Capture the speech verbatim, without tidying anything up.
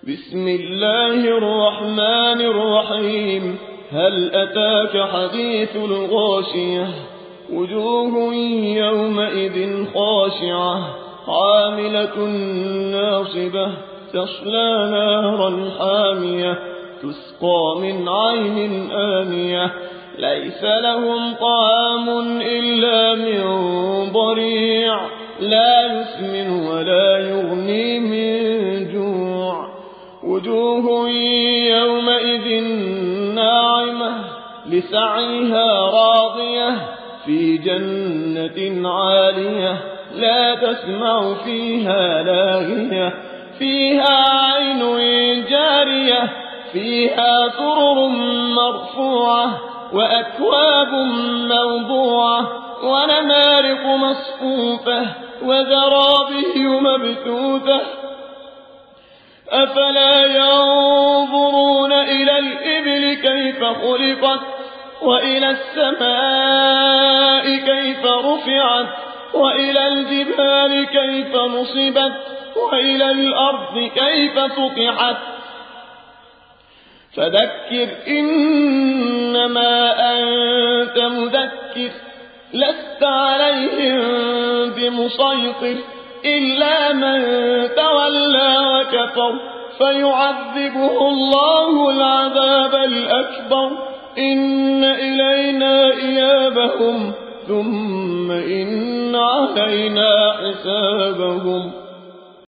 بسم الله الرحمن الرحيم. هل أتاك حديث الغاشية؟ وجوه يومئذ خاشعة عاملة ناصبة تصلى نارا حامية تسقى من عين آنية ليس لهم طعام إلا من ضريع لا يسمن ولا يغني من جوع. وجوه يومئذ ناعمة لسعيها راضية في جنة عالية لا تسمع فيها لاغية فيها عين جارية فيها سرر مرفوعة وأكواب موضوعة ونمارق مصفوفة وزرابي مبثوثة. أفلا ينظرون إلى الإبل كيف خلقت وإلى السماء كيف رفعت وإلى الجبال كيف نصبت وإلى الأرض كيف سطحت. فذكر إنما أنت مذكر لست عليهم بمسيطر إلا من تولى وكفر فيعذبه الله العذاب الأكبر. إن إلينا إيابهم ثم إن علينا حسابهم.